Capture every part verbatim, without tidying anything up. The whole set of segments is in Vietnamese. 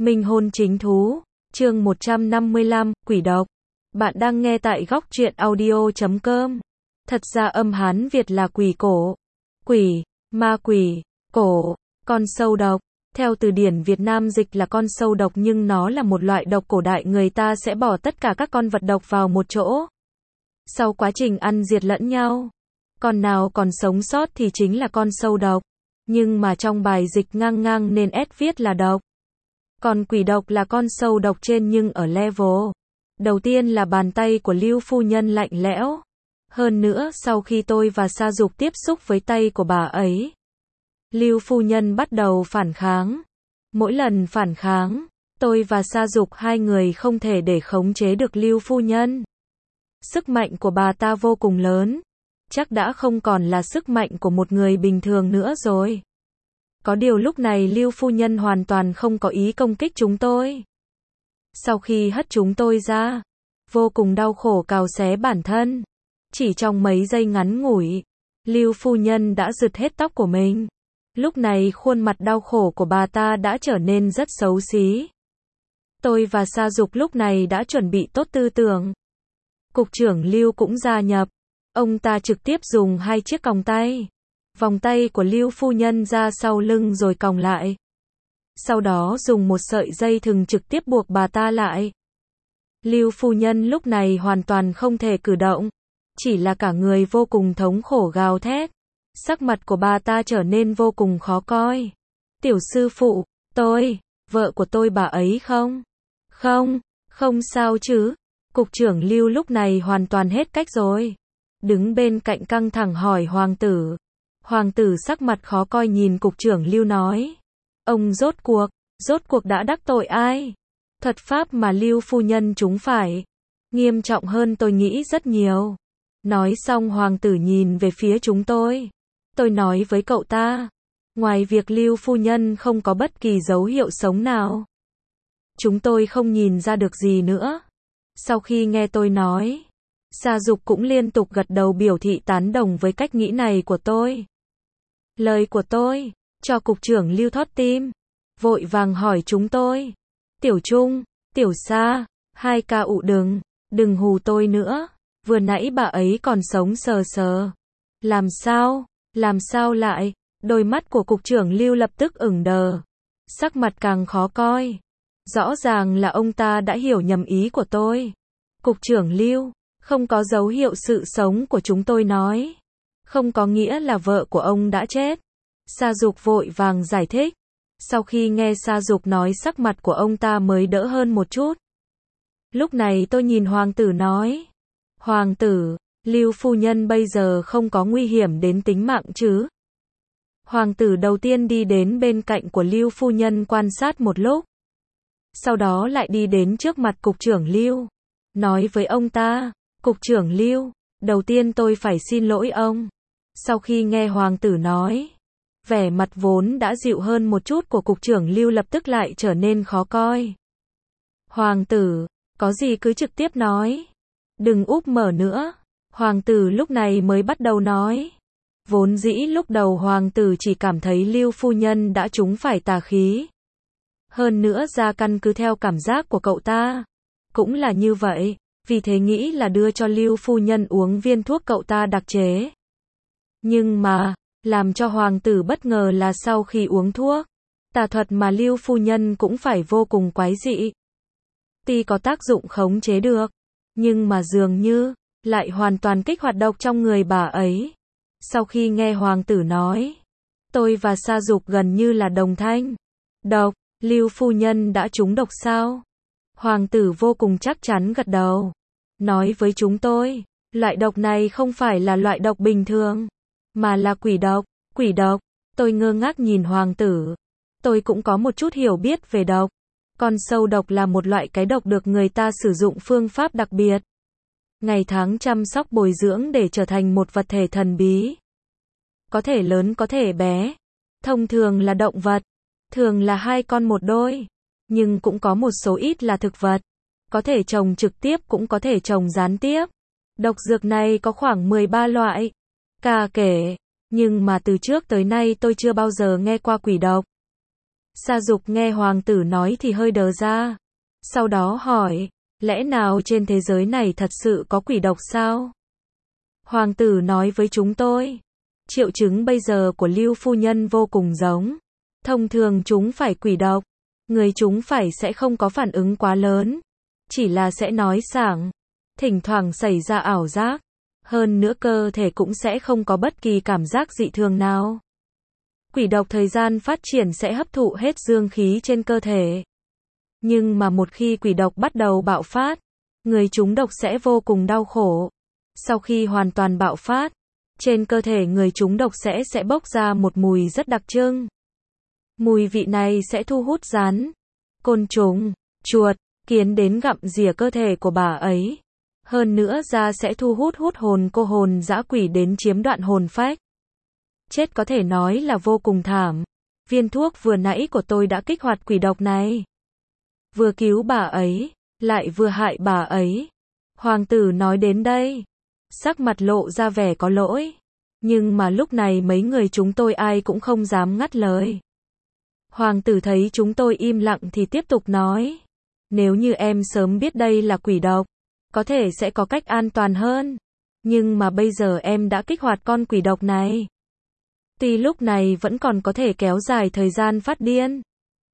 Minh hôn chính thú, chương một trăm năm mươi lăm, quỷ độc. Bạn đang nghe tại góc truyện audio chấm com. Thật ra âm Hán Việt là quỷ cổ. Quỷ, ma quỷ, cổ, con sâu độc. Theo từ điển Việt Nam dịch là con sâu độc nhưng nó là một loại độc cổ đại, người ta sẽ bỏ tất cả các con vật độc vào một chỗ. Sau quá trình ăn diệt lẫn nhau, con nào còn sống sót thì chính là con sâu độc. Nhưng mà trong bài dịch ngang ngang nên S viết là độc. Còn quỷ độc là con sâu độc trên nhưng ở level đầu tiên là bàn tay của Lưu phu nhân lạnh lẽo. Hơn nữa sau khi tôi và Sa Dục tiếp xúc với tay của bà ấy, Lưu phu nhân bắt đầu phản kháng. Mỗi lần phản kháng, tôi và Sa Dục hai người không thể để khống chế được Lưu phu nhân. Sức mạnh của bà ta vô cùng lớn, chắc đã không còn là sức mạnh của một người bình thường nữa rồi. Có điều lúc này Lưu phu nhân hoàn toàn không có ý công kích chúng tôi. Sau khi hất chúng tôi ra, vô cùng đau khổ cào xé bản thân. Chỉ trong mấy giây ngắn ngủi, Lưu phu nhân đã rứt hết tóc của mình. Lúc này khuôn mặt đau khổ của bà ta đã trở nên rất xấu xí. Tôi và Sa Dục lúc này đã chuẩn bị tốt tư tưởng. Cục trưởng Lưu cũng gia nhập. Ông ta trực tiếp dùng hai chiếc còng tay, vòng tay của Lưu phu nhân ra sau lưng rồi còng lại. Sau đó dùng một sợi dây thừng trực tiếp buộc bà ta lại. Lưu phu nhân lúc này hoàn toàn không thể cử động, chỉ là cả người vô cùng thống khổ gào thét. Sắc mặt của bà ta trở nên vô cùng khó coi. Tiểu sư phụ, tôi, vợ của tôi bà ấy không? Không, không sao chứ. Cục trưởng Lưu lúc này hoàn toàn hết cách rồi. Đứng bên cạnh căng thẳng hỏi hoàng tử. Hoàng tử sắc mặt khó coi nhìn cục trưởng Lưu nói. Ông rốt cuộc, rốt cuộc đã đắc tội ai? Thuật pháp mà Lưu phu nhân trúng phải nghiêm trọng hơn tôi nghĩ rất nhiều. Nói xong hoàng tử nhìn về phía chúng tôi. Tôi nói với cậu ta, ngoài việc Lưu phu nhân không có bất kỳ dấu hiệu sống nào, chúng tôi không nhìn ra được gì nữa. Sau khi nghe tôi nói, Sa Dục cũng liên tục gật đầu biểu thị tán đồng với cách nghĩ này của tôi. Lời của tôi cho cục trưởng Lưu thót tim, vội vàng hỏi chúng tôi. Tiểu Trung, Tiểu Sa, hai ca ụ đừng, đừng hù tôi nữa. Vừa nãy bà ấy còn sống sờ sờ. Làm sao, làm sao lại? Đôi mắt của cục trưởng Lưu lập tức ửng đờ. Sắc mặt càng khó coi. Rõ ràng là ông ta đã hiểu nhầm ý của tôi. Cục trưởng Lưu, không có dấu hiệu sự sống của chúng tôi nói. Không có nghĩa là vợ của ông đã chết. Sa Dục vội vàng giải thích. Sau khi nghe Sa Dục nói sắc mặt của ông ta mới đỡ hơn một chút. Lúc này tôi nhìn hoàng tử nói. Hoàng tử, Lưu phu nhân bây giờ không có nguy hiểm đến tính mạng chứ? Hoàng tử đầu tiên đi đến bên cạnh của Lưu phu nhân quan sát một lúc. Sau đó lại đi đến trước mặt cục trưởng Lưu. Nói với ông ta, cục trưởng Lưu, đầu tiên tôi phải xin lỗi ông. Sau khi nghe hoàng tử nói, vẻ mặt vốn đã dịu hơn một chút của cục trưởng Lưu lập tức lại trở nên khó coi. Hoàng tử, có gì cứ trực tiếp nói. Đừng úp mở nữa. Hoàng tử lúc này mới bắt đầu nói. Vốn dĩ lúc đầu hoàng tử chỉ cảm thấy Lưu phu nhân đã trúng phải tà khí. Hơn nữa ra căn cứ theo cảm giác của cậu ta, cũng là như vậy, vì thế nghĩ là đưa cho Lưu phu nhân uống viên thuốc cậu ta đặc chế. Nhưng mà, làm cho hoàng tử bất ngờ là sau khi uống thuốc, tà thuật mà Lưu phu nhân cũng phải vô cùng quái dị. Tuy có tác dụng khống chế được, nhưng mà dường như lại hoàn toàn kích hoạt độc trong người bà ấy. Sau khi nghe hoàng tử nói, tôi và Sa Dục gần như là đồng thanh. Độc, Lưu phu nhân đã trúng độc sao? Hoàng tử vô cùng chắc chắn gật đầu. Nói với chúng tôi, loại độc này không phải là loại độc bình thường, mà là quỷ độc. Quỷ độc, tôi ngơ ngác nhìn hoàng tử. Tôi cũng có một chút hiểu biết về độc. Con sâu độc là một loại cái độc được người ta sử dụng phương pháp đặc biệt. Ngày tháng chăm sóc bồi dưỡng để trở thành một vật thể thần bí. Có thể lớn có thể bé. Thông thường là động vật. Thường là hai con một đôi. Nhưng cũng có một số ít là thực vật. Có thể trồng trực tiếp cũng có thể trồng gián tiếp. Độc dược này có khoảng mười ba loại. Cả kể. Nhưng mà từ trước tới nay tôi chưa bao giờ nghe qua quỷ độc. Sa Dục nghe hoàng tử nói thì hơi đờ ra. Sau đó hỏi, lẽ nào trên thế giới này thật sự có quỷ độc sao? Hoàng tử nói với chúng tôi, triệu chứng bây giờ của Lưu phu nhân vô cùng giống. Thông thường chúng phải quỷ độc, người chúng phải sẽ không có phản ứng quá lớn, chỉ là sẽ nói sảng, thỉnh thoảng xảy ra ảo giác, hơn nữa cơ thể cũng sẽ không có bất kỳ cảm giác dị thường nào. Quỷ độc thời gian phát triển sẽ hấp thụ hết dương khí trên cơ thể. Nhưng mà một khi quỷ độc bắt đầu bạo phát, người trúng độc sẽ vô cùng đau khổ. Sau khi hoàn toàn bạo phát, trên cơ thể người trúng độc sẽ sẽ bốc ra một mùi rất đặc trưng. Mùi vị này sẽ thu hút rắn, côn trùng, chuột, kiến đến gặm rỉa cơ thể của bà ấy. Hơn nữa da sẽ thu hút hút hồn cô hồn dã quỷ đến chiếm đoạn hồn phách. Chết có thể nói là vô cùng thảm. Viên thuốc vừa nãy của tôi đã kích hoạt quỷ độc này. Vừa cứu bà ấy, lại vừa hại bà ấy. Hoàng tử nói đến đây, sắc mặt lộ ra vẻ có lỗi. Nhưng mà lúc này mấy người chúng tôi ai cũng không dám ngắt lời. Hoàng tử thấy chúng tôi im lặng thì tiếp tục nói. Nếu như em sớm biết đây là quỷ độc, có thể sẽ có cách an toàn hơn. Nhưng mà bây giờ em đã kích hoạt con quỷ độc này. Tuy lúc này vẫn còn có thể kéo dài thời gian phát điên,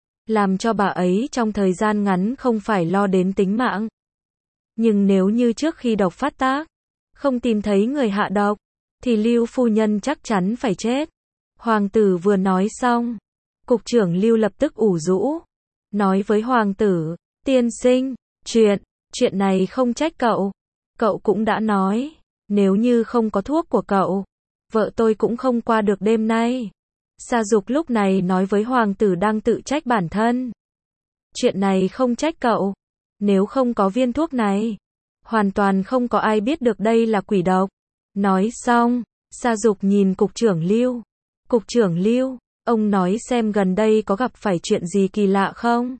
làm cho bà ấy trong thời gian ngắn không phải lo đến tính mạng. Nhưng nếu như trước khi độc phát tác, không tìm thấy người hạ độc, thì Lưu phu nhân chắc chắn phải chết. Hoàng tử vừa nói xong, cục trưởng Lưu lập tức ủ rũ, nói với hoàng tử, tiên sinh, chuyện, chuyện này không trách cậu. Cậu cũng đã nói, nếu như không có thuốc của cậu, vợ tôi cũng không qua được đêm nay. Sa Dục lúc này nói với hoàng tử đang tự trách bản thân. Chuyện này không trách cậu. Nếu không có viên thuốc này, hoàn toàn không có ai biết được đây là quỷ độc. Nói xong, Sa Dục nhìn cục trưởng Lưu. Cục trưởng Lưu, ông nói xem gần đây có gặp phải chuyện gì kỳ lạ không?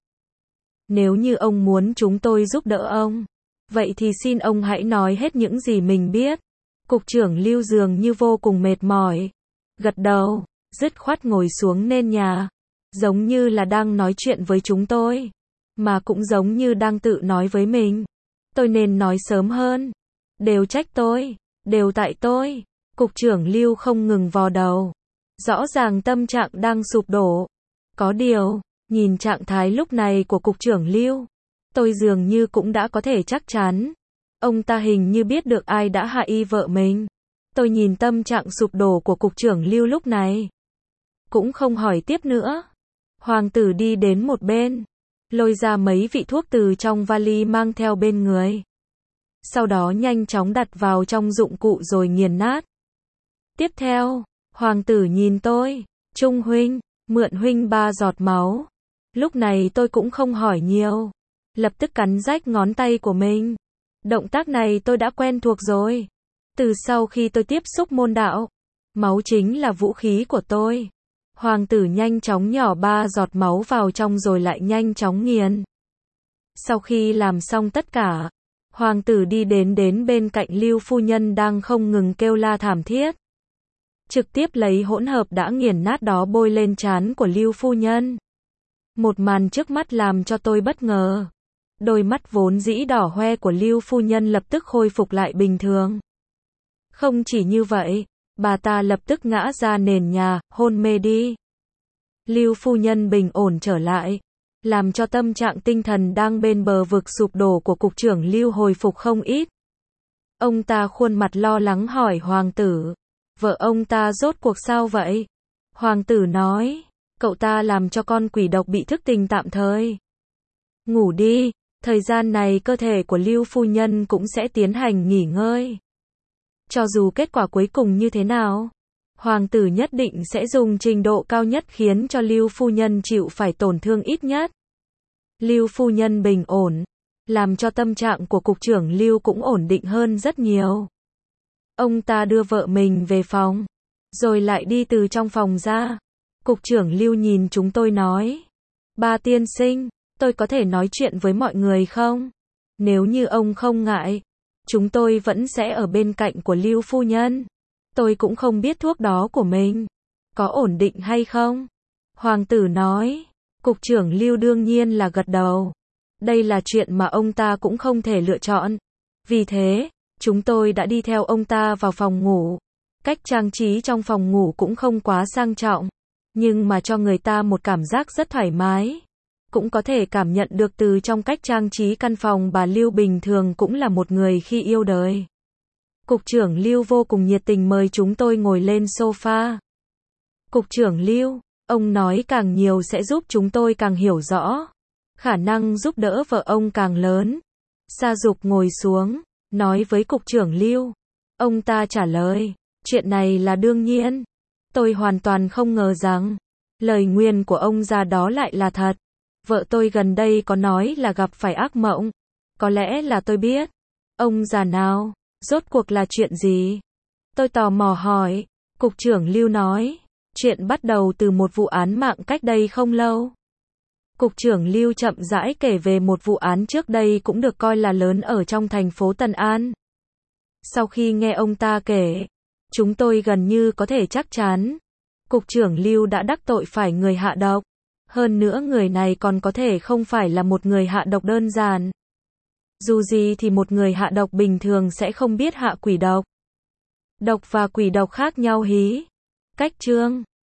Nếu như ông muốn chúng tôi giúp đỡ ông, vậy thì xin ông hãy nói hết những gì mình biết. Cục trưởng Lưu dường như vô cùng mệt mỏi. Gật đầu, dứt khoát ngồi xuống nền nhà. Giống như là đang nói chuyện với chúng tôi. Mà cũng giống như đang tự nói với mình. Tôi nên nói sớm hơn. Đều trách tôi. Đều tại tôi. Cục trưởng Lưu không ngừng vò đầu. Rõ ràng tâm trạng đang sụp đổ. Có điều, nhìn trạng thái lúc này của cục trưởng Lưu, tôi dường như cũng đã có thể chắc chắn. Ông ta hình như biết được ai đã hại vợ mình. Tôi nhìn tâm trạng sụp đổ của cục trưởng Lưu lúc này, cũng không hỏi tiếp nữa. Hoàng tử đi đến một bên, lôi ra mấy vị thuốc từ trong vali mang theo bên người. Sau đó nhanh chóng đặt vào trong dụng cụ rồi nghiền nát. Tiếp theo, hoàng tử nhìn tôi, Trung huynh, mượn huynh ba giọt máu. Lúc này tôi cũng không hỏi nhiều, lập tức cắn rách ngón tay của mình. Động tác này tôi đã quen thuộc rồi. Từ sau khi tôi tiếp xúc môn đạo, máu chính là vũ khí của tôi. Hoàng tử nhanh chóng nhỏ ba giọt máu vào trong rồi lại nhanh chóng nghiền. Sau khi làm xong tất cả, hoàng tử đi đến đến bên cạnh Lưu phu nhân đang không ngừng kêu la thảm thiết. Trực tiếp lấy hỗn hợp đã nghiền nát đó bôi lên trán của Lưu phu nhân. Một màn trước mắt làm cho tôi bất ngờ. Đôi mắt vốn dĩ đỏ hoe của Lưu phu nhân lập tức khôi phục lại bình thường. Không chỉ như vậy, bà ta lập tức ngã ra nền nhà, hôn mê đi. Lưu phu nhân bình ổn trở lại, làm cho tâm trạng tinh thần đang bên bờ vực sụp đổ của cục trưởng Lưu hồi phục không ít. Ông ta khuôn mặt lo lắng hỏi hoàng tử, vợ ông ta rốt cuộc sao vậy? Hoàng tử nói, cậu ta làm cho con quỷ độc bị thức tỉnh tạm thời. Ngủ đi, thời gian này cơ thể của Lưu phu nhân cũng sẽ tiến hành nghỉ ngơi. Cho dù kết quả cuối cùng như thế nào, hoàng tử nhất định sẽ dùng trình độ cao nhất khiến cho Lưu phu nhân chịu phải tổn thương ít nhất. Lưu phu nhân bình ổn, làm cho tâm trạng của cục trưởng Lưu cũng ổn định hơn rất nhiều. Ông ta đưa vợ mình về phòng, rồi lại đi từ trong phòng ra. Cục trưởng Lưu nhìn chúng tôi nói, ba tiên sinh, tôi có thể nói chuyện với mọi người không? Nếu như ông không ngại, chúng tôi vẫn sẽ ở bên cạnh của Lưu phu nhân. Tôi cũng không biết thuốc đó của mình có ổn định hay không. Hoàng tử nói, Cục trưởng Lưu đương nhiên là gật đầu. Đây là chuyện mà ông ta cũng không thể lựa chọn. Vì thế, chúng tôi đã đi theo ông ta vào phòng ngủ. Cách trang trí trong phòng ngủ cũng không quá sang trọng, nhưng mà cho người ta một cảm giác rất thoải mái. Cũng có thể cảm nhận được từ trong cách trang trí căn phòng bà Lưu bình thường cũng là một người khi yêu đời. Cục trưởng Lưu vô cùng nhiệt tình mời chúng tôi ngồi lên sofa. Cục trưởng Lưu, ông nói càng nhiều sẽ giúp chúng tôi càng hiểu rõ. Khả năng giúp đỡ vợ ông càng lớn. Sa Dục ngồi xuống, nói với cục trưởng Lưu. Ông ta trả lời, chuyện này là đương nhiên. Tôi hoàn toàn không ngờ rằng, lời nguyền của ông già đó lại là thật. Vợ tôi gần đây có nói là gặp phải ác mộng. Có lẽ là tôi biết. Ông già nào? Rốt cuộc là chuyện gì? Tôi tò mò hỏi. Cục trưởng Lưu nói, chuyện bắt đầu từ một vụ án mạng cách đây không lâu. Cục trưởng Lưu chậm rãi kể về một vụ án trước đây cũng được coi là lớn ở trong thành phố Tân An. Sau khi nghe ông ta kể, chúng tôi gần như có thể chắc chắn, Cục trưởng Lưu đã đắc tội phải người hạ độc. Hơn nữa người này còn có thể không phải là một người hạ độc đơn giản. Dù gì thì một người hạ độc bình thường sẽ không biết hạ quỷ độc. Độc và quỷ độc khác nhau hí. Cách chương